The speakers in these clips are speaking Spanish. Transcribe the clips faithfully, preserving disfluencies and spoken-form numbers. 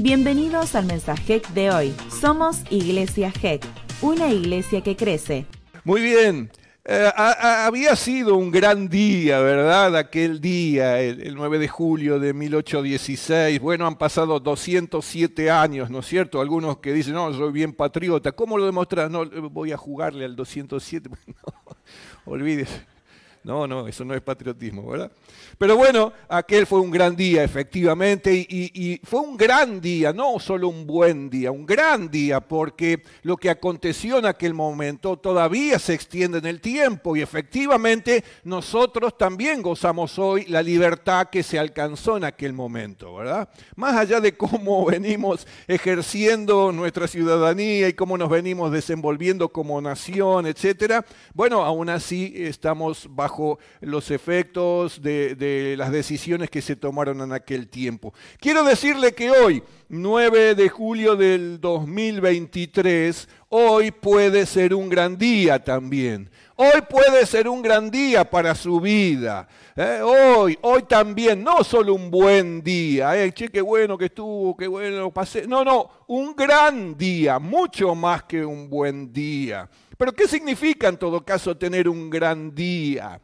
Bienvenidos al mensaje de hoy. Somos Iglesia G E C, una iglesia que crece. Muy bien. Eh, a, a, había sido un gran día, ¿verdad? Aquel día, el, el nueve de julio de mil ochocientos dieciséis. Bueno, han pasado doscientos siete años, ¿no es cierto? Algunos que dicen, no, soy bien patriota. ¿Cómo lo demostras? No, voy a jugarle al doscientos siete. No, olvídese. No, no, eso no es patriotismo, ¿verdad? Pero bueno, aquel fue un gran día, efectivamente, y, y, y fue un gran día, no solo un buen día, un gran día, porque lo que aconteció en aquel momento todavía se extiende en el tiempo, y efectivamente nosotros también gozamos hoy la libertad que se alcanzó en aquel momento, ¿verdad? Más allá de cómo venimos ejerciendo nuestra ciudadanía y cómo nos venimos desenvolviendo como nación, etcétera, bueno, aún así estamos bajo los efectos de, de las decisiones que se tomaron en aquel tiempo. Quiero decirle que hoy, nueve de julio del dos mil veintitrés, hoy puede ser un gran día también. Hoy puede ser un gran día para su vida. Eh, hoy, hoy también, no solo un buen día. Eh, che, qué bueno que estuvo, qué bueno pasé. No, no, un gran día, mucho más que un buen día. Pero ¿qué significa en todo caso tener un gran día?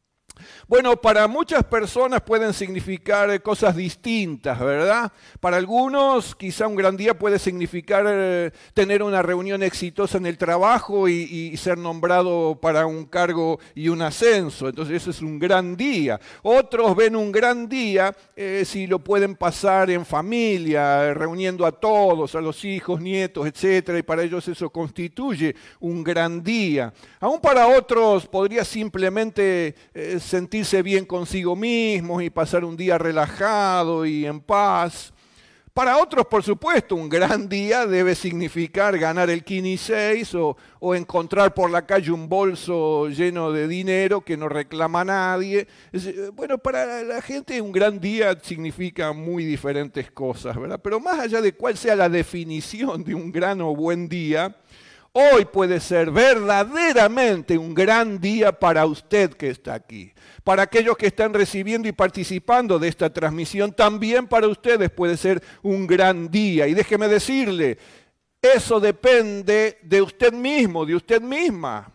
Bueno, para muchas personas pueden significar cosas distintas, ¿verdad? Para algunos quizá un gran día puede significar eh, tener una reunión exitosa en el trabajo y, y ser nombrado para un cargo y un ascenso. Entonces eso es un gran día. Otros ven un gran día eh, si lo pueden pasar en familia, reuniendo a todos, a los hijos, nietos, etcétera, y para ellos eso constituye un gran día. Aún para otros podría simplemente eh, sentirse bien consigo mismos y pasar un día relajado y en paz. Para otros, por supuesto, un gran día debe significar ganar el Kini seis o, o encontrar por la calle un bolso lleno de dinero que no reclama a nadie. Es, bueno, para la gente un gran día significa muy diferentes cosas, ¿verdad? Pero más allá de cuál sea la definición de un gran o buen día, hoy puede ser verdaderamente un gran día para usted que está aquí. Para aquellos que están recibiendo y participando de esta transmisión, también para ustedes puede ser un gran día. Y déjeme decirle, eso depende de usted mismo, de usted misma.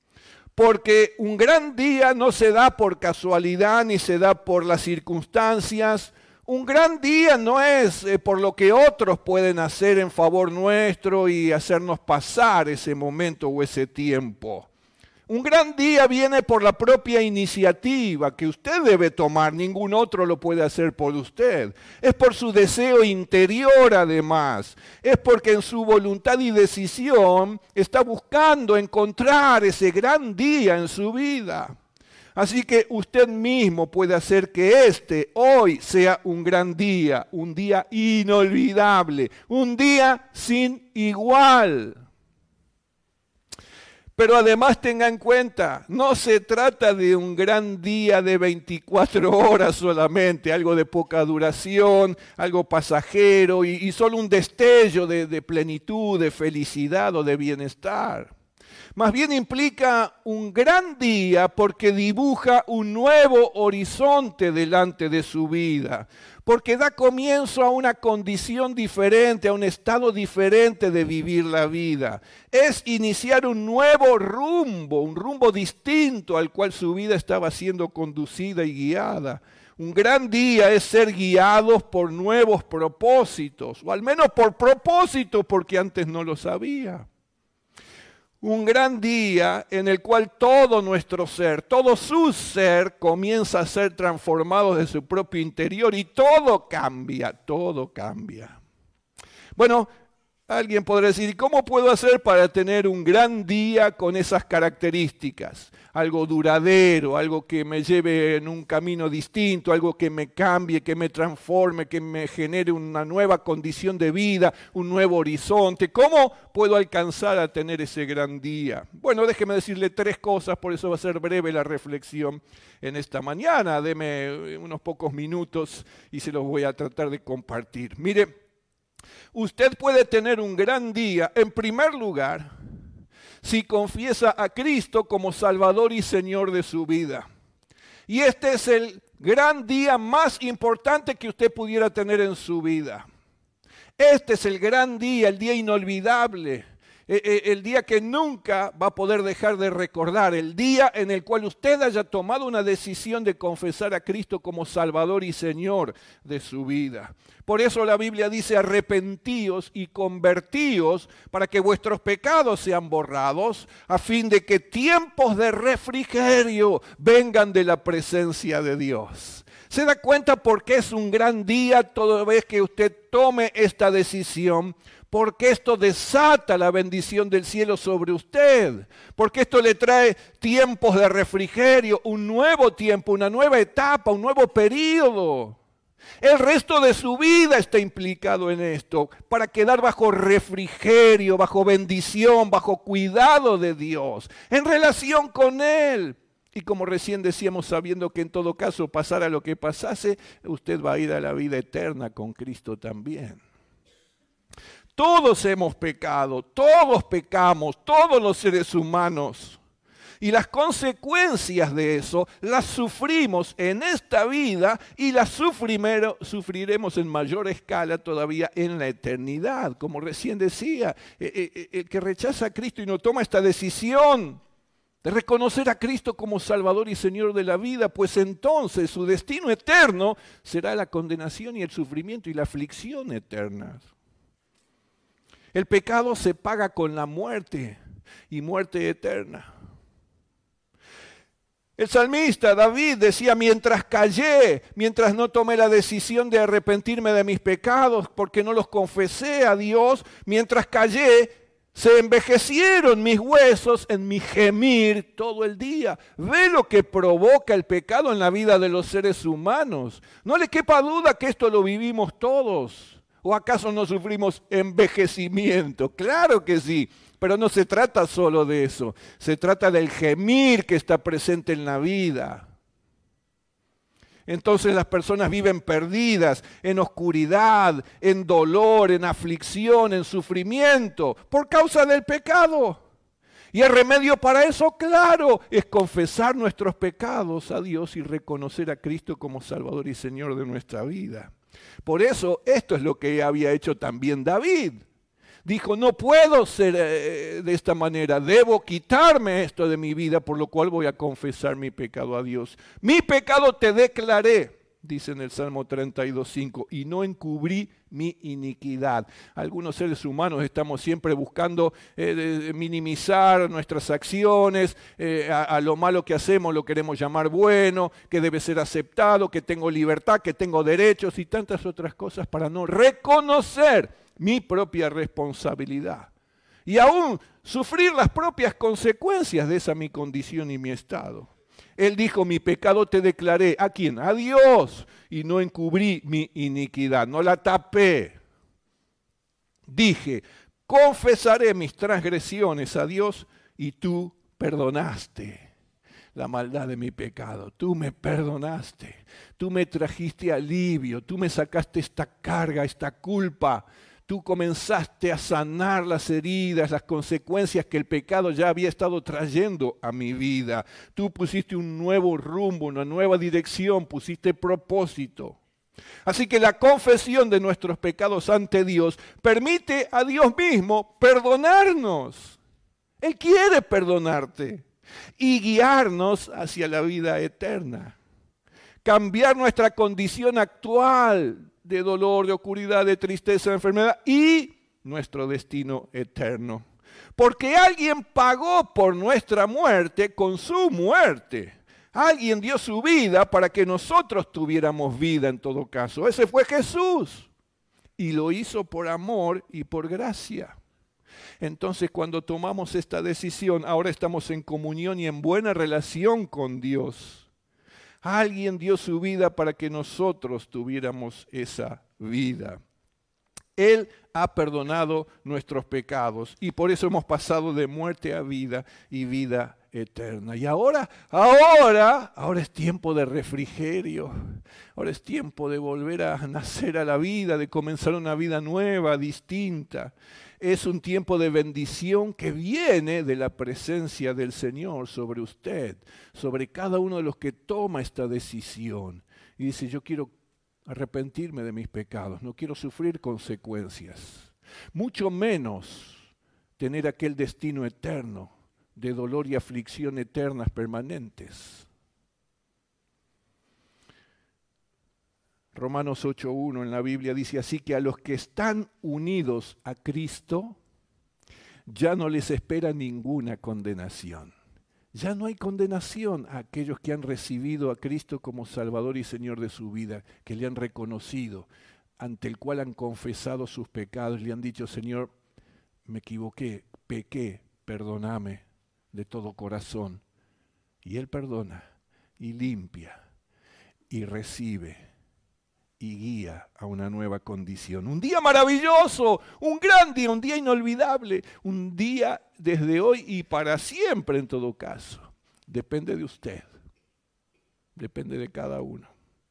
Porque un gran día no se da por casualidad ni se da por las circunstancias. Un gran día no es eh, por lo que otros pueden hacer en favor nuestro y hacernos pasar ese momento o ese tiempo. Un gran día viene por la propia iniciativa que usted debe tomar, ningún otro lo puede hacer por usted. Es por su deseo interior además, es porque en su voluntad y decisión está buscando encontrar ese gran día en su vida. Así que usted mismo puede hacer que este hoy sea un gran día, un día inolvidable, un día sin igual. Pero además tenga en cuenta, no se trata de un gran día de veinticuatro horas solamente, algo de poca duración, algo pasajero y, y solo un destello de, de plenitud, de felicidad o de bienestar. Más bien implica un gran día porque dibuja un nuevo horizonte delante de su vida, porque da comienzo a una condición diferente, a un estado diferente de vivir la vida. Es iniciar un nuevo rumbo, un rumbo distinto al cual su vida estaba siendo conducida y guiada. Un gran día es ser guiados por nuevos propósitos, o al menos por propósitos, porque antes no lo sabía. Un gran día en el cual todo nuestro ser, todo su ser comienza a ser transformado de su propio interior y todo cambia, todo cambia. Bueno, alguien podrá decir, ¿y cómo puedo hacer para tener un gran día con esas características? Algo duradero, algo que me lleve en un camino distinto, algo que me cambie, que me transforme, que me genere una nueva condición de vida, un nuevo horizonte. ¿Cómo puedo alcanzar a tener ese gran día? Bueno, déjeme decirle tres cosas, por eso va a ser breve la reflexión en esta mañana. Deme unos pocos minutos y se los voy a tratar de compartir. Mire, usted puede tener un gran día, en primer lugar, si confiesa a Cristo como Salvador y Señor de su vida. Y este es el gran día más importante que usted pudiera tener en su vida. Este es el gran día, el día inolvidable, el día que nunca va a poder dejar de recordar, el día en el cual usted haya tomado una decisión de confesar a Cristo como Salvador y Señor de su vida. Por eso la Biblia dice: arrepentíos y convertíos para que vuestros pecados sean borrados, a fin de que tiempos de refrigerio vengan de la presencia de Dios. ¿Se da cuenta por qué es un gran día toda vez que usted tome esta decisión? Porque esto desata la bendición del cielo sobre usted. Porque esto le trae tiempos de refrigerio, un nuevo tiempo, una nueva etapa, un nuevo periodo. El resto de su vida está implicado en esto, para quedar bajo refrigerio, bajo bendición, bajo cuidado de Dios, en relación con Él. Y como recién decíamos, sabiendo que en todo caso pasara lo que pasase, usted va a ir a la vida eterna con Cristo también. Todos hemos pecado, todos pecamos, todos los seres humanos. Y las consecuencias de eso las sufrimos en esta vida y las sufriremos en mayor escala todavía en la eternidad. Como recién decía, el que rechaza a Cristo y no toma esta decisión de reconocer a Cristo como Salvador y Señor de la vida, pues entonces su destino eterno será la condenación y el sufrimiento y la aflicción eterna. El pecado se paga con la muerte y muerte eterna. El salmista David decía: mientras callé, mientras no tomé la decisión de arrepentirme de mis pecados, porque no los confesé a Dios, mientras callé, se envejecieron mis huesos en mi gemir todo el día. Ve lo que provoca el pecado en la vida de los seres humanos. No le quepa duda que esto lo vivimos todos. ¿O acaso no sufrimos envejecimiento? Claro que sí, pero no se trata solo de eso. Se trata del gemir que está presente en la vida. Entonces las personas viven perdidas, en oscuridad, en dolor, en aflicción, en sufrimiento, por causa del pecado. Y el remedio para eso, claro, es confesar nuestros pecados a Dios y reconocer a Cristo como Salvador y Señor de nuestra vida. Por eso, esto es lo que había hecho también David. Dijo: no puedo ser eh, de esta manera, debo quitarme esto de mi vida, por lo cual voy a confesar mi pecado a Dios. Mi pecado te declaré, dice en el Salmo treinta y dos, cinco, y no encubrí mi iniquidad. Algunos seres humanos estamos siempre buscando eh, de minimizar nuestras acciones, eh, a, a lo malo que hacemos lo queremos llamar bueno, que debe ser aceptado, que tengo libertad, que tengo derechos y tantas otras cosas para no reconocer mi propia responsabilidad y aún sufrir las propias consecuencias de esa mi condición y mi estado. Él dijo: mi pecado te declaré. ¿A quién? A Dios. Y no encubrí mi iniquidad, no la tapé. Dije: confesaré mis transgresiones a Dios y tú perdonaste la maldad de mi pecado. Tú me perdonaste. Tú me trajiste alivio. Tú me sacaste esta carga, esta culpa. Tú comenzaste a sanar las heridas, las consecuencias que el pecado ya había estado trayendo a mi vida. Tú pusiste un nuevo rumbo, una nueva dirección, pusiste propósito. Así que la confesión de nuestros pecados ante Dios permite a Dios mismo perdonarnos. Él quiere perdonarte y guiarnos hacia la vida eterna. Cambiar nuestra condición actual de dolor, de oscuridad, de tristeza, de enfermedad y nuestro destino eterno. Porque alguien pagó por nuestra muerte con su muerte. Alguien dio su vida para que nosotros tuviéramos vida en todo caso. Ese fue Jesús. Y lo hizo por amor y por gracia. Entonces, cuando tomamos esta decisión, ahora estamos en comunión y en buena relación con Dios. Alguien dio su vida para que nosotros tuviéramos esa vida. Él ha perdonado nuestros pecados y por eso hemos pasado de muerte a vida y vida eterna. Y ahora, ahora, ahora es tiempo de refrigerio. Ahora es tiempo de volver a nacer a la vida, de comenzar una vida nueva, distinta. Es un tiempo de bendición que viene de la presencia del Señor sobre usted, sobre cada uno de los que toma esta decisión. Y dice: yo quiero arrepentirme de mis pecados, no quiero sufrir consecuencias, mucho menos tener aquel destino eterno de dolor y aflicción eternas permanentes. Romanos ocho uno en la Biblia dice así que a los que están unidos a Cristo ya no les espera ninguna condenación. Ya no hay condenación a aquellos que han recibido a Cristo como Salvador y Señor de su vida, que le han reconocido, ante el cual han confesado sus pecados, le han dicho, Señor, me equivoqué, pequé, perdóname de todo corazón. Y Él perdona y limpia y recibe y guía a una nueva condición. Un día maravilloso, un gran día, un día inolvidable, un día desde hoy y para siempre en todo caso. Depende de usted, depende de cada uno.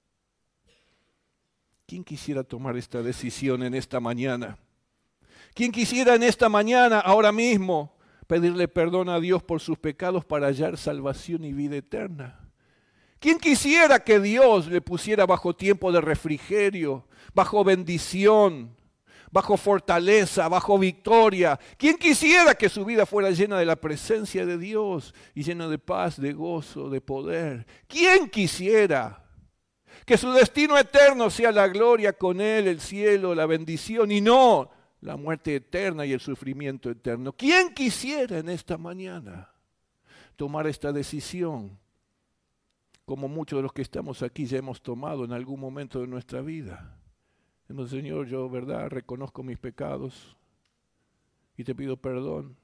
¿Quién quisiera tomar esta decisión en esta mañana? ¿Quién quisiera en esta mañana, ahora mismo, pedirle perdón a Dios por sus pecados para hallar salvación y vida eterna? ¿Quién quisiera que Dios le pusiera bajo tiempo de refrigerio, bajo bendición, bajo fortaleza, bajo victoria? ¿Quién quisiera que su vida fuera llena de la presencia de Dios y llena de paz, de gozo, de poder? ¿Quién quisiera que su destino eterno sea la gloria con Él, el cielo, la bendición y no la muerte eterna y el sufrimiento eterno? ¿Quién quisiera en esta mañana tomar esta decisión? Como muchos de los que estamos aquí ya hemos tomado en algún momento de nuestra vida. Entonces, Señor, yo, verdad, reconozco mis pecados y te pido perdón.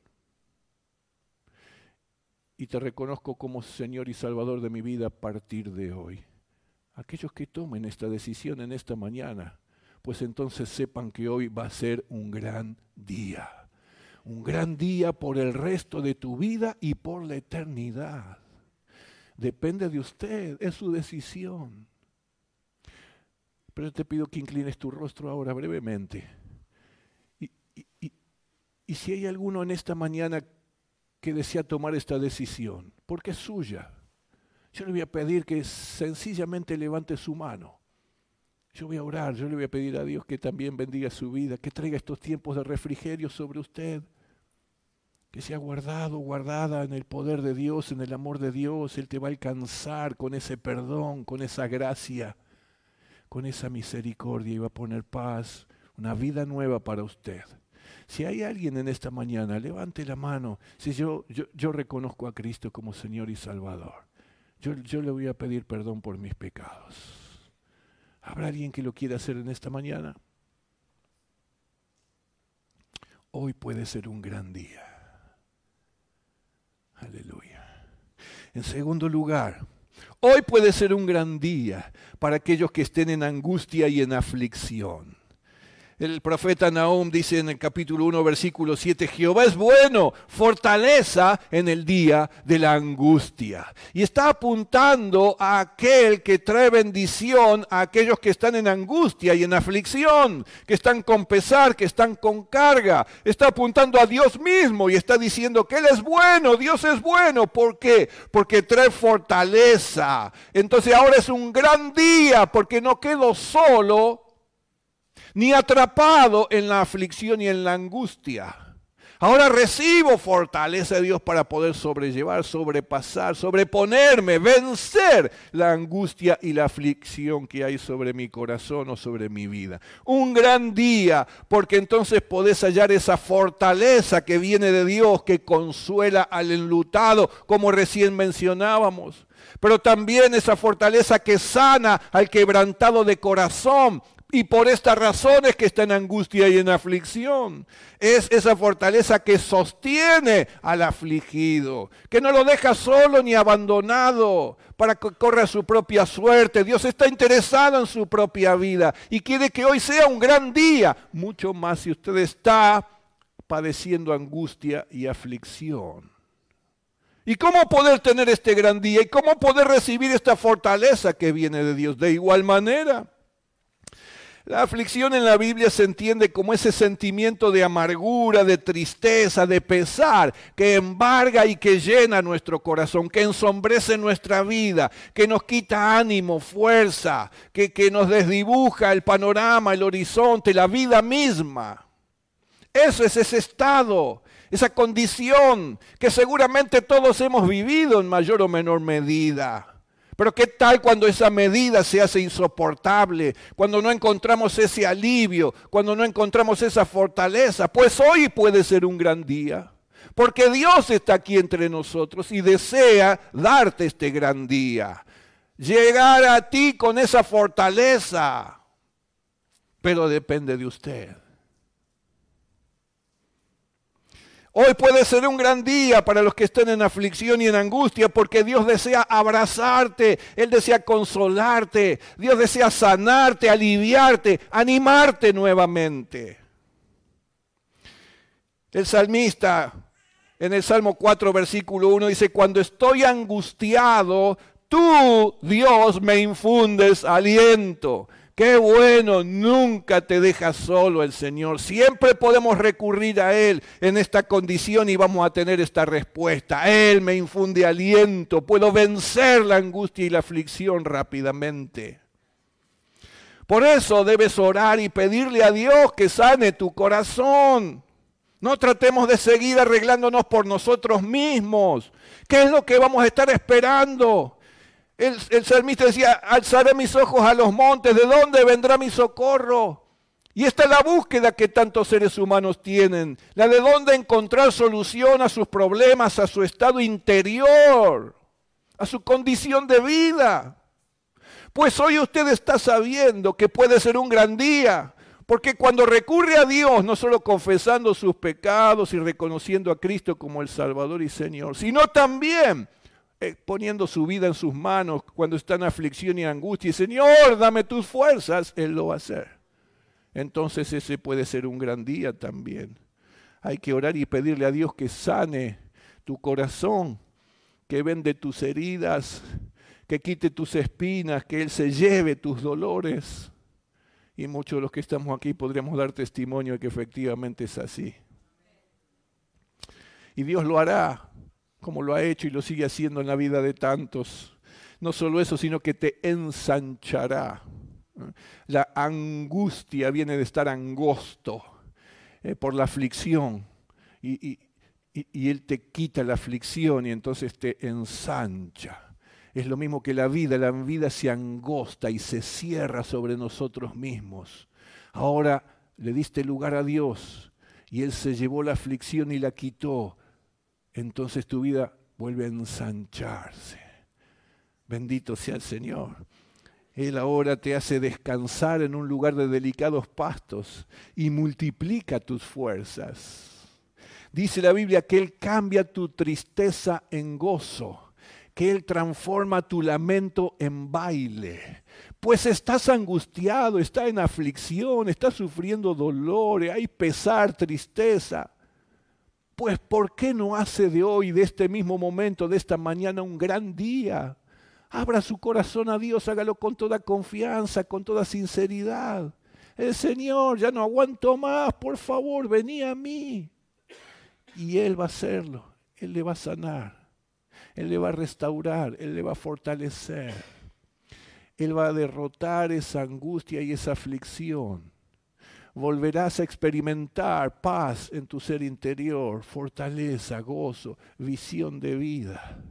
Y te reconozco como Señor y Salvador de mi vida a partir de hoy. Aquellos que tomen esta decisión en esta mañana, pues entonces sepan que hoy va a ser un gran día. Un gran día por el resto de tu vida y por la eternidad. Depende de usted, es su decisión. Pero te pido que inclines tu rostro ahora brevemente. Y, y, y, y si hay alguno en esta mañana que desea tomar esta decisión, porque es suya, yo le voy a pedir que sencillamente levante su mano. Yo voy a orar, yo le voy a pedir a Dios que también bendiga su vida, que traiga estos tiempos de refrigerio sobre usted. Que sea guardado, guardada en el poder de Dios, en el amor de Dios. Él te va a alcanzar con ese perdón, con esa gracia, con esa misericordia y va a poner paz, una vida nueva para usted. Si hay alguien en esta mañana, levante la mano. Si yo, yo, yo reconozco a Cristo como Señor y Salvador, yo, yo le voy a pedir perdón por mis pecados. ¿Habrá alguien que lo quiera hacer en esta mañana? Hoy puede ser un gran día. Aleluya. En segundo lugar, hoy puede ser un gran día para aquellos que estén en angustia y en aflicción. El profeta Nahum dice en el capítulo uno, versículo siete, Jehová es bueno, fortaleza en el día de la angustia. Y está apuntando a aquel que trae bendición a aquellos que están en angustia y en aflicción, que están con pesar, que están con carga. Está apuntando a Dios mismo y está diciendo que Él es bueno, Dios es bueno. ¿Por qué? Porque trae fortaleza. Entonces ahora es un gran día porque no quedo solo ni atrapado en la aflicción y en la angustia. Ahora recibo fortaleza de Dios para poder sobrellevar, sobrepasar, sobreponerme, vencer la angustia y la aflicción que hay sobre mi corazón o sobre mi vida. Un gran día, porque entonces podés hallar esa fortaleza que viene de Dios, que consuela al enlutado, como recién mencionábamos. Pero también esa fortaleza que sana al quebrantado de corazón. Y por estas razones que está en angustia y en aflicción. Es esa fortaleza que sostiene al afligido, que no lo deja solo ni abandonado para que corra su propia suerte. Dios está interesado en su propia vida y quiere que hoy sea un gran día, mucho más si usted está padeciendo angustia y aflicción. ¿Y cómo poder tener este gran día? ¿Y cómo poder recibir esta fortaleza que viene de Dios? De igual manera, La aflicción en la Biblia se entiende como ese sentimiento de amargura, de tristeza, de pesar, que embarga y que llena nuestro corazón, que ensombrece nuestra vida, que nos quita ánimo, fuerza, que, que nos desdibuja el panorama, el horizonte, la vida misma. Eso es ese estado, esa condición que seguramente todos hemos vivido en mayor o menor medida. Pero ¿qué tal cuando esa medida se hace insoportable? Cuando no encontramos ese alivio, cuando no encontramos esa fortaleza. Pues hoy puede ser un gran día, porque Dios está aquí entre nosotros y desea darte este gran día. Llegar a ti con esa fortaleza, pero depende de usted. Hoy puede ser un gran día para los que estén en aflicción y en angustia, porque Dios desea abrazarte, Él desea consolarte, Dios desea sanarte, aliviarte, animarte nuevamente. El salmista en el Salmo cuatro, versículo uno dice, cuando estoy angustiado, tú, Dios, me infundes aliento. Qué bueno, nunca te deja solo el Señor. Siempre podemos recurrir a Él en esta condición y vamos a tener esta respuesta. Él me infunde aliento, puedo vencer la angustia y la aflicción rápidamente. Por eso debes orar y pedirle a Dios que sane tu corazón. No tratemos de seguir arreglándonos por nosotros mismos. ¿Qué es lo que vamos a estar esperando? El, el salmista decía, alzaré mis ojos a los montes, ¿de dónde vendrá mi socorro? Y esta es la búsqueda que tantos seres humanos tienen, la de dónde encontrar solución a sus problemas, a su estado interior, a su condición de vida. Pues hoy usted está sabiendo que puede ser un gran día, porque cuando recurre a Dios, no solo confesando sus pecados y reconociendo a Cristo como el Salvador y Señor, sino también Eh, poniendo su vida en sus manos cuando está en aflicción y angustia, y Señor, dame tus fuerzas, Él lo va a hacer. Entonces ese puede ser un gran día también. Hay que orar y pedirle a Dios que sane tu corazón, que vende tus heridas, que quite tus espinas, que Él se lleve tus dolores. Y muchos de los que estamos aquí podríamos dar testimonio de que efectivamente es así. Y Dios lo hará, como lo ha hecho y lo sigue haciendo en la vida de tantos. No solo eso, sino que te ensanchará. La angustia viene de estar angosto eh, por la aflicción. Y, y, y, y Él te quita la aflicción y entonces te ensancha. Es lo mismo que la vida. La vida se angosta y se cierra sobre nosotros mismos. Ahora le diste lugar a Dios y Él se llevó la aflicción y la quitó. Entonces tu vida vuelve a ensancharse. Bendito sea el Señor. Él ahora te hace descansar en un lugar de delicados pastos y multiplica tus fuerzas. Dice la Biblia que Él cambia tu tristeza en gozo, que Él transforma tu lamento en baile. Pues estás angustiado, estás en aflicción, estás sufriendo dolor, hay pesar, tristeza. Pues, ¿por qué no hace de hoy, de este mismo momento, de esta mañana, un gran día? Abra su corazón a Dios, hágalo con toda confianza, con toda sinceridad. El Señor, ya no aguanto más, por favor, vení a mí. Y Él va a hacerlo, Él le va a sanar, Él le va a restaurar, Él le va a fortalecer. Él va a derrotar esa angustia y esa aflicción. Volverás a experimentar paz en tu ser interior, fortaleza, gozo, visión de vida.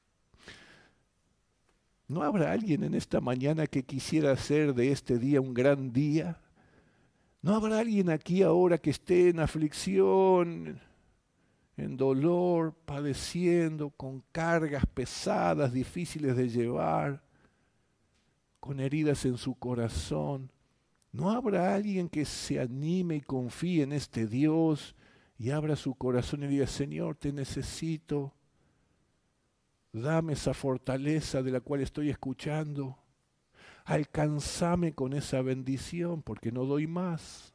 ¿No habrá alguien en esta mañana que quisiera hacer de este día un gran día? ¿No habrá alguien aquí ahora que esté en aflicción, en dolor, padeciendo, con cargas pesadas, difíciles de llevar, con heridas en su corazón? ¿No habrá alguien que se anime y confíe en este Dios y abra su corazón y diga, Señor, te necesito, dame esa fortaleza de la cual estoy escuchando, alcánzame con esa bendición porque no doy más?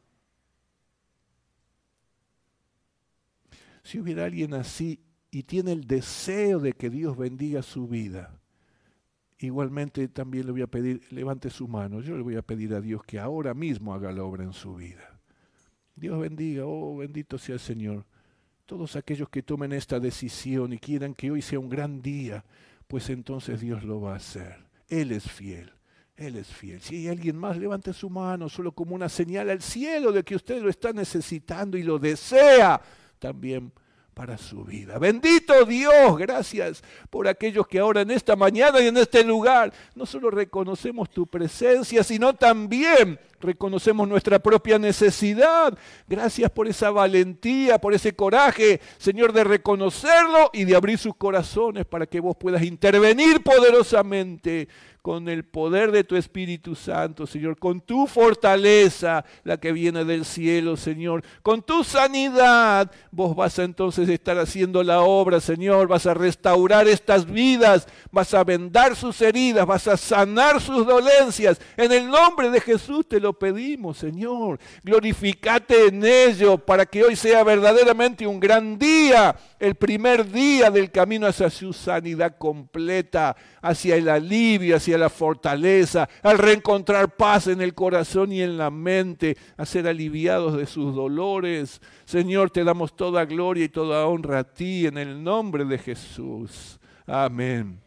Si hubiera alguien así y tiene el deseo de que Dios bendiga su vida, igualmente también le voy a pedir, levante su mano, yo le voy a pedir a Dios que ahora mismo haga la obra en su vida. Dios bendiga, oh bendito sea el Señor. Todos aquellos que tomen esta decisión y quieran que hoy sea un gran día, pues entonces Dios lo va a hacer. Él es fiel, Él es fiel. Si hay alguien más, levante su mano, solo como una señal al cielo de que usted lo está necesitando y lo desea también para su vida. Bendito Dios, gracias por aquellos que ahora en esta mañana y en este lugar no solo reconocemos tu presencia, sino también reconocemos nuestra propia necesidad. Gracias por esa valentía, por ese coraje, Señor, de reconocerlo y de abrir sus corazones para que vos puedas intervenir poderosamente con el poder de tu Espíritu Santo, Señor, con tu fortaleza, la que viene del cielo, Señor, con tu sanidad. Vos vas a entonces estar haciendo la obra, Señor, vas a restaurar estas vidas, vas a vendar sus heridas, vas a sanar sus dolencias. En el nombre de Jesús te lo pedimos, Señor. Glorificate en ello para que hoy sea verdaderamente un gran día, el primer día del camino hacia su sanidad completa, hacia el alivio, hacia la fortaleza, al reencontrar paz en el corazón y en la mente, a ser aliviados de sus dolores. Señor, te damos toda gloria y toda honra a ti en el nombre de Jesús. Amén.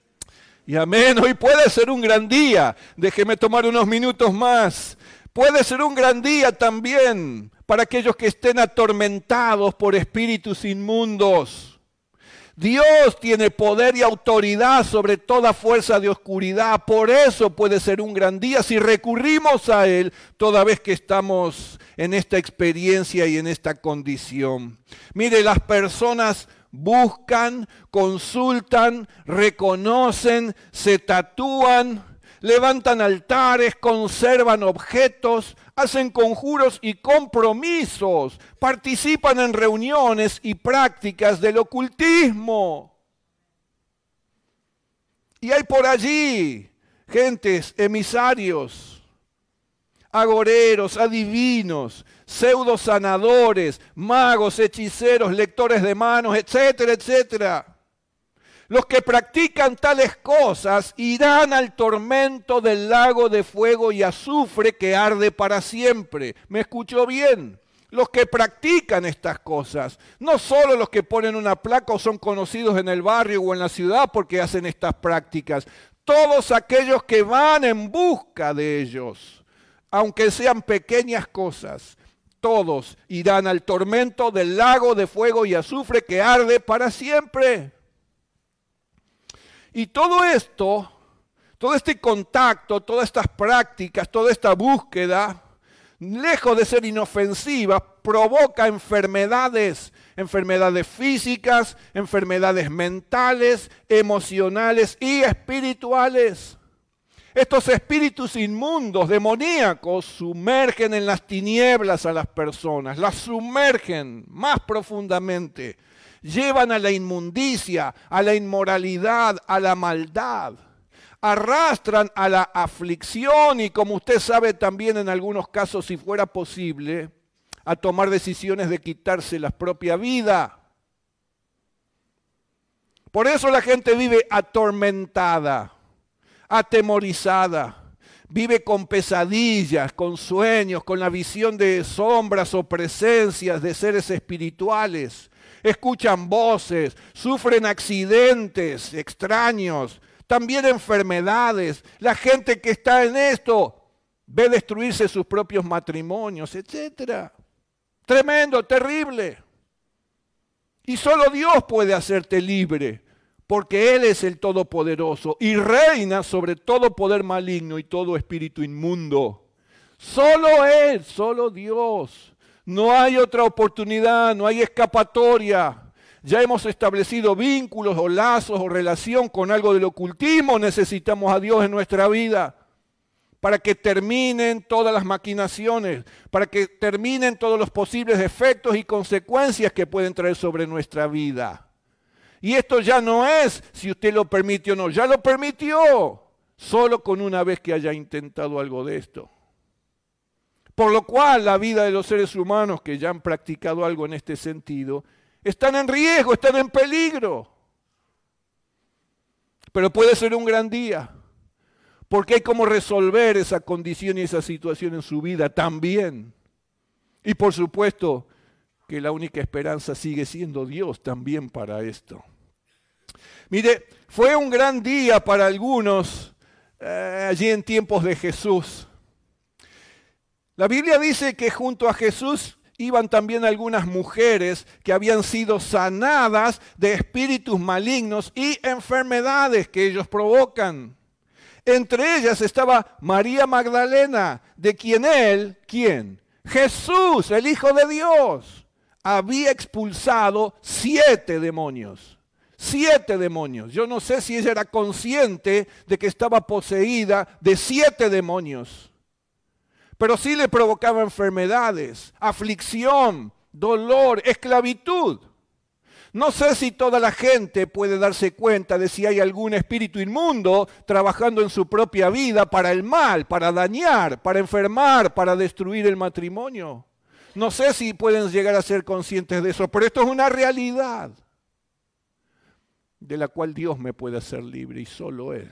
Y amén. Hoy puede ser un gran día. Déjeme tomar unos minutos más. Puede ser un gran día también para aquellos que estén atormentados por espíritus inmundos. Dios tiene poder y autoridad sobre toda fuerza de oscuridad. Por eso puede ser un gran día si recurrimos a Él toda vez que estamos en esta experiencia y en esta condición. Mire, las personas buscan, consultan, reconocen, se tatúan, levantan altares, conservan objetos, hacen conjuros y compromisos, participan en reuniones y prácticas del ocultismo. Y hay por allí gentes, emisarios, agoreros, adivinos, pseudo sanadores, magos, hechiceros, lectores de manos, etcétera, etcétera. Los que practican tales cosas irán al tormento del lago de fuego y azufre que arde para siempre. ¿Me escuchó bien? Los que practican estas cosas, no solo los que ponen una placa o son conocidos en el barrio o en la ciudad porque hacen estas prácticas, todos aquellos que van en busca de ellos, aunque sean pequeñas cosas, todos irán al tormento del lago de fuego y azufre que arde para siempre. Y todo esto, todo este contacto, todas estas prácticas, toda esta búsqueda, lejos de ser inofensiva, provoca enfermedades, enfermedades físicas, enfermedades mentales, emocionales y espirituales. Estos espíritus inmundos, demoníacos, sumergen en las tinieblas a las personas, las sumergen más profundamente. Llevan a la inmundicia, a la inmoralidad, a la maldad. Arrastran a la aflicción y, como usted sabe también en algunos casos, si fuera posible, a tomar decisiones de quitarse la propia vida. Por eso la gente vive atormentada, atemorizada, vive con pesadillas, con sueños, con la visión de sombras o presencias de seres espirituales. Escuchan voces, sufren accidentes extraños, también enfermedades. La gente que está en esto ve destruirse sus propios matrimonios, etcétera. Tremendo, terrible. Y solo Dios puede hacerte libre, porque Él es el Todopoderoso y reina sobre todo poder maligno y todo espíritu inmundo. Solo Él, solo Dios. No hay otra oportunidad, no hay escapatoria. Ya hemos establecido vínculos o lazos o relación con algo del ocultismo. Necesitamos a Dios en nuestra vida para que terminen todas las maquinaciones, para que terminen todos los posibles efectos y consecuencias que pueden traer sobre nuestra vida. Y esto ya no es si usted lo permite o no, ya lo permitió, solo con una vez que haya intentado algo de esto. Por lo cual la vida de los seres humanos que ya han practicado algo en este sentido, están en riesgo, están en peligro. Pero puede ser un gran día, porque hay cómo resolver esa condición y esa situación en su vida también. Y por supuesto que la única esperanza sigue siendo Dios también para esto. Mire, fue un gran día para algunos eh, allí en tiempos de Jesús. La Biblia dice que junto a Jesús iban también algunas mujeres que habían sido sanadas de espíritus malignos y enfermedades que ellos provocan. Entre ellas estaba María Magdalena, de quien él, ¿quién? Jesús, el Hijo de Dios, había expulsado siete demonios. Siete demonios. Yo no sé si ella era consciente de que estaba poseída de siete demonios. Pero sí le provocaba enfermedades, aflicción, dolor, esclavitud. No sé si toda la gente puede darse cuenta de si hay algún espíritu inmundo trabajando en su propia vida para el mal, para dañar, para enfermar, para destruir el matrimonio. No sé si pueden llegar a ser conscientes de eso, pero esto es una realidad de la cual Dios me puede hacer libre y solo Él.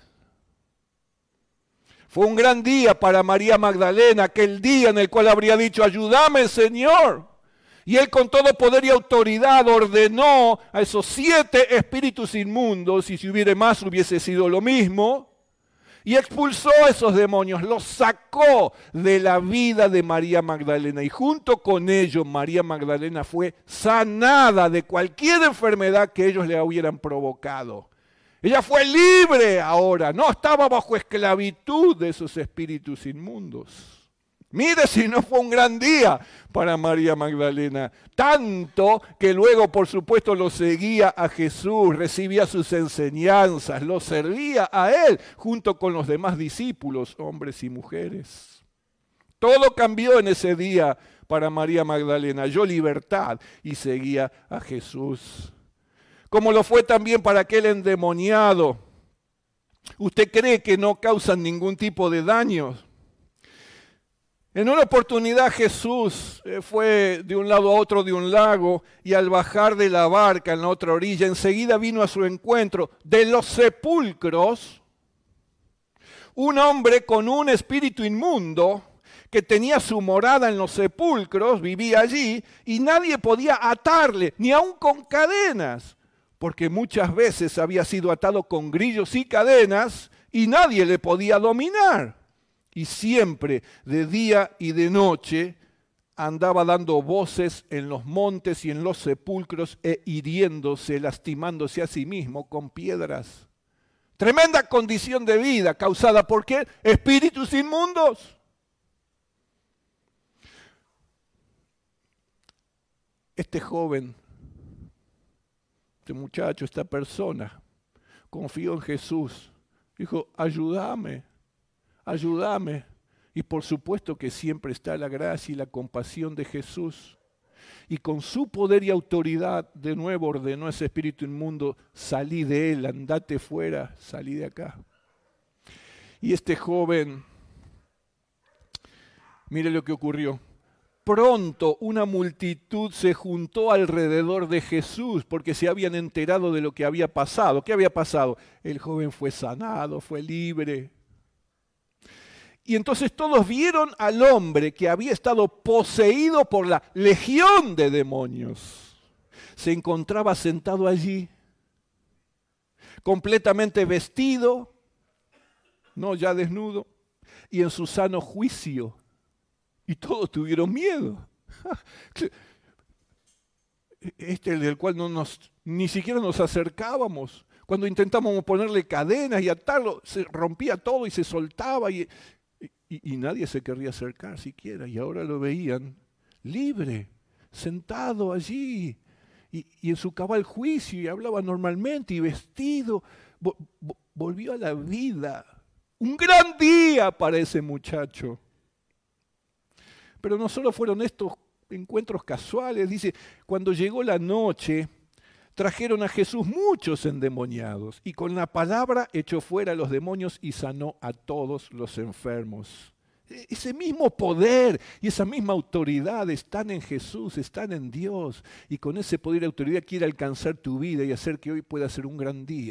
Fue un gran día para María Magdalena, aquel día en el cual habría dicho, ayúdame, Señor. Y Él con todo poder y autoridad ordenó a esos siete espíritus inmundos, y si hubiera más hubiese sido lo mismo, y expulsó a esos demonios, los sacó de la vida de María Magdalena. Y junto con ellos María Magdalena fue sanada de cualquier enfermedad que ellos le hubieran provocado. Ella fue libre ahora, no estaba bajo esclavitud de esos espíritus inmundos. Mire si no fue un gran día para María Magdalena, tanto que luego por supuesto lo seguía a Jesús, recibía sus enseñanzas, lo servía a Él junto con los demás discípulos, hombres y mujeres. Todo cambió en ese día para María Magdalena, halló libertad y seguía a Jesús. Como lo fue también para aquel endemoniado. ¿Usted cree que no causan ningún tipo de daños? En una oportunidad Jesús fue de un lado a otro de un lago y al bajar de la barca en la otra orilla, enseguida vino a su encuentro de los sepulcros un hombre con un espíritu inmundo que tenía su morada en los sepulcros, vivía allí y nadie podía atarle, ni aun con cadenas, porque muchas veces había sido atado con grillos y cadenas y nadie le podía dominar. Y siempre, de día y de noche, andaba dando voces en los montes y en los sepulcros e hiriéndose, lastimándose a sí mismo con piedras. Tremenda condición de vida causada por ¿qué? Espíritus inmundos. Este joven, este muchacho, esta persona, confió en Jesús. Dijo, ayúdame. Ayúdame. Y por supuesto que siempre está la gracia y la compasión de Jesús. Y con su poder y autoridad, de nuevo ordenó a ese espíritu inmundo, salí de él, andate fuera, salí de acá. Y este joven, mire lo que ocurrió. Pronto una multitud se juntó alrededor de Jesús porque se habían enterado de lo que había pasado. ¿Qué había pasado? El joven fue sanado, fue libre. Y entonces todos vieron al hombre que había estado poseído por la legión de demonios. Se encontraba sentado allí, completamente vestido, no ya desnudo, y en su sano juicio. Y todos tuvieron miedo. Este del cual no nos, ni siquiera nos acercábamos. Cuando intentábamos ponerle cadenas y atarlo, se rompía todo y se soltaba y, y, y nadie se querría acercar siquiera. Y ahora lo veían libre, sentado allí y, y en su cabal juicio y hablaba normalmente y vestido. Vo, vo, volvió a la vida. Un gran día para ese muchacho. Pero no solo fueron estos encuentros casuales, dice, cuando llegó la noche, trajeron a Jesús muchos endemoniados y con la palabra echó fuera a los demonios y sanó a todos los enfermos. Ese mismo poder y esa misma autoridad están en Jesús, están en Dios. Y con ese poder y autoridad quiere alcanzar tu vida y hacer que hoy pueda ser un gran día.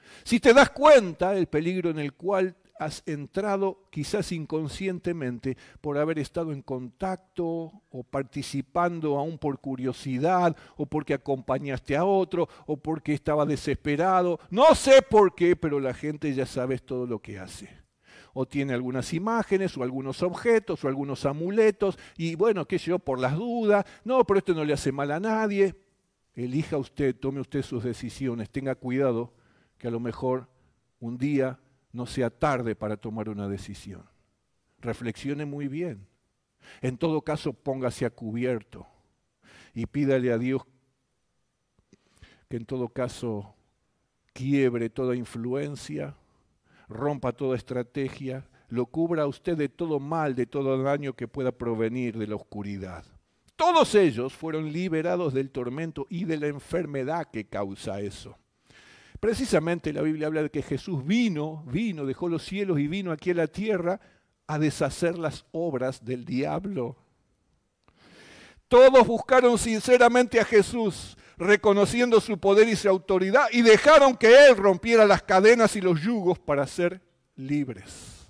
Si te das cuenta el peligro en el cual has entrado quizás inconscientemente por haber estado en contacto o participando aún por curiosidad o porque acompañaste a otro o porque estaba desesperado. No sé por qué, pero la gente ya sabe todo lo que hace. O tiene algunas imágenes o algunos objetos o algunos amuletos y bueno, qué sé yo, por las dudas. No, pero esto no le hace mal a nadie. Elija usted, tome usted sus decisiones, tenga cuidado que a lo mejor un día no sea tarde para tomar una decisión. Reflexione muy bien. En todo caso, póngase a cubierto y pídale a Dios que en todo caso quiebre toda influencia, rompa toda estrategia, lo cubra a usted de todo mal, de todo daño que pueda provenir de la oscuridad. Todos ellos fueron liberados del tormento y de la enfermedad que causa eso. Precisamente la Biblia habla de que Jesús vino, vino, dejó los cielos y vino aquí a la tierra a deshacer las obras del diablo. Todos buscaron sinceramente a Jesús, reconociendo su poder y su autoridad, y dejaron que Él rompiera las cadenas y los yugos para ser libres.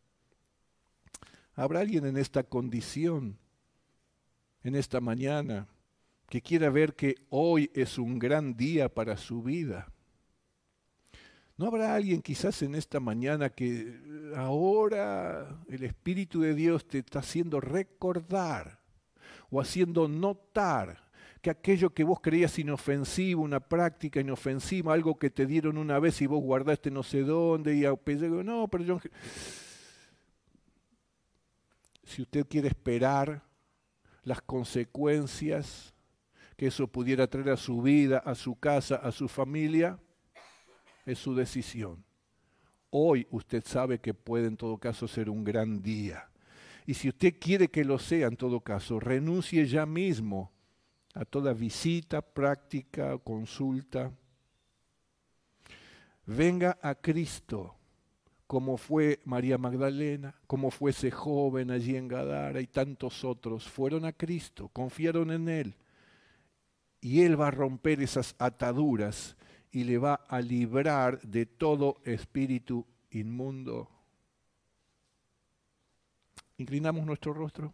¿Habrá alguien en esta condición, en esta mañana, que quiera ver que hoy es un gran día para su vida? ¿No habrá alguien quizás en esta mañana que ahora el Espíritu de Dios te está haciendo recordar o haciendo notar que aquello que vos creías inofensivo, una práctica inofensiva, algo que te dieron una vez y vos guardaste no sé dónde y pensé, no, pero yo... Si usted quiere esperar las consecuencias que eso pudiera traer a su vida, a su casa, a su familia, es su decisión. Hoy usted sabe que puede en todo caso ser un gran día. Y si usted quiere que lo sea en todo caso, renuncie ya mismo a toda visita, práctica, consulta. Venga a Cristo, como fue María Magdalena, como fue ese joven allí en Gadara y tantos otros. Fueron a Cristo, confiaron en Él. Y Él va a romper esas ataduras y le va a librar de todo espíritu inmundo. Inclinamos nuestro rostro.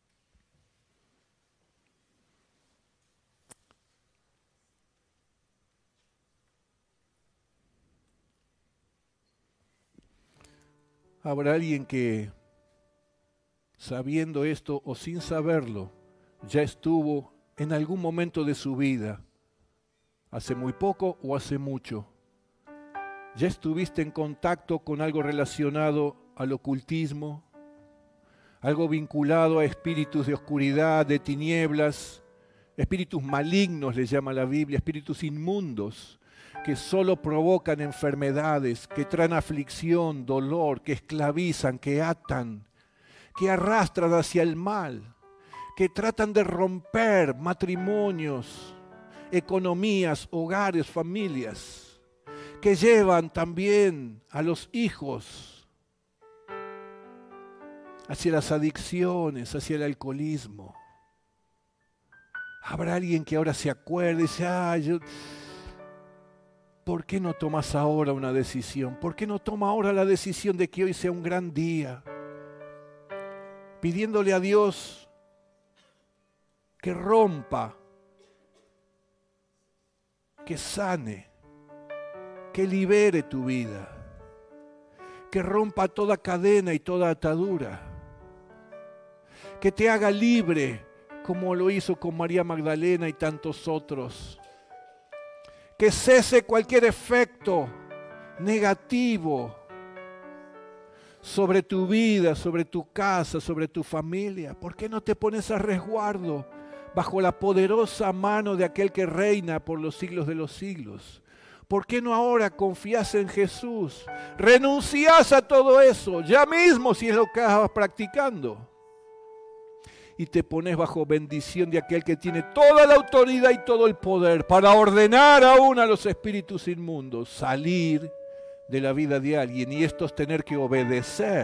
Habrá alguien que, sabiendo esto o sin saberlo, ya estuvo en algún momento de su vida, hace muy poco o hace mucho, ya estuviste en contacto con algo relacionado al ocultismo, algo vinculado a espíritus de oscuridad, de tinieblas, espíritus malignos le llama la Biblia, espíritus inmundos, que solo provocan enfermedades, que traen aflicción, dolor, que esclavizan, que atan, que arrastran hacia el mal, que tratan de romper matrimonios, economías, hogares, familias, que llevan también a los hijos hacia las adicciones, hacia el alcoholismo. Habrá alguien que ahora se acuerde y dice, ah, yo, ¿por qué no tomas ahora una decisión? ¿Por qué no toma ahora la decisión de que hoy sea un gran día? Pidiéndole a Dios que rompa, que sane, que libere tu vida, que rompa toda cadena y toda atadura, que te haga libre como lo hizo con María Magdalena y tantos otros, que cese cualquier efecto negativo sobre tu vida, sobre tu casa, sobre tu familia. ¿Por qué no te pones a resguardo bajo la poderosa mano de aquel que reina por los siglos de los siglos? ¿Por qué no ahora confías en Jesús? Renuncias a todo eso, ya mismo si es lo que estabas practicando. Y te pones bajo bendición de aquel que tiene toda la autoridad y todo el poder para ordenar aún a los espíritus inmundos salir de la vida de alguien y estos tener que obedecer.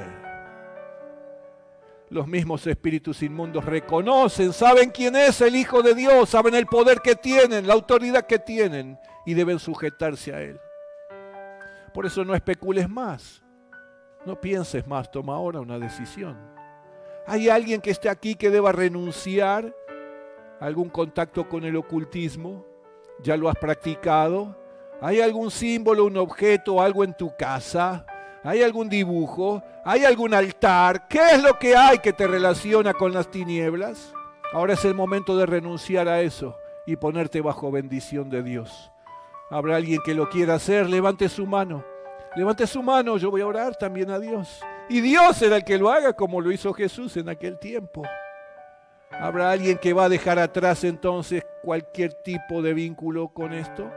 Los mismos espíritus inmundos reconocen, saben quién es el Hijo de Dios, saben el poder que tienen, la autoridad que tienen y deben sujetarse a Él. Por eso no especules más. No pienses más, toma ahora una decisión. ¿Hay alguien que esté aquí que deba renunciar a algún contacto con el ocultismo? ¿Ya lo has practicado? ¿Hay algún símbolo, un objeto, algo en tu casa? ¿Hay algún dibujo? ¿Hay algún altar? ¿Qué es lo que hay que te relaciona con las tinieblas? Ahora es el momento de renunciar a eso y ponerte bajo bendición de Dios. ¿Habrá alguien que lo quiera hacer? Levante su mano. Levante su mano, yo voy a orar también a Dios. Y Dios será el que lo haga como lo hizo Jesús en aquel tiempo. ¿Habrá alguien que va a dejar atrás entonces cualquier tipo de vínculo con esto?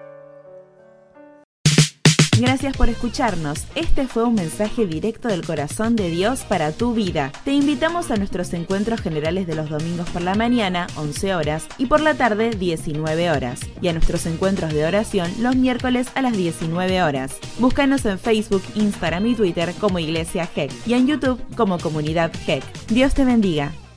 Gracias por escucharnos. Este fue un mensaje directo del corazón de Dios para tu vida. Te invitamos a nuestros encuentros generales de los domingos por la mañana, once horas, y por la tarde, diecinueve horas. Y a nuestros encuentros de oración los miércoles a las diecinueve horas. Búscanos en Facebook, Instagram y Twitter como Iglesia G E C y en YouTube como Comunidad G E C. Dios te bendiga.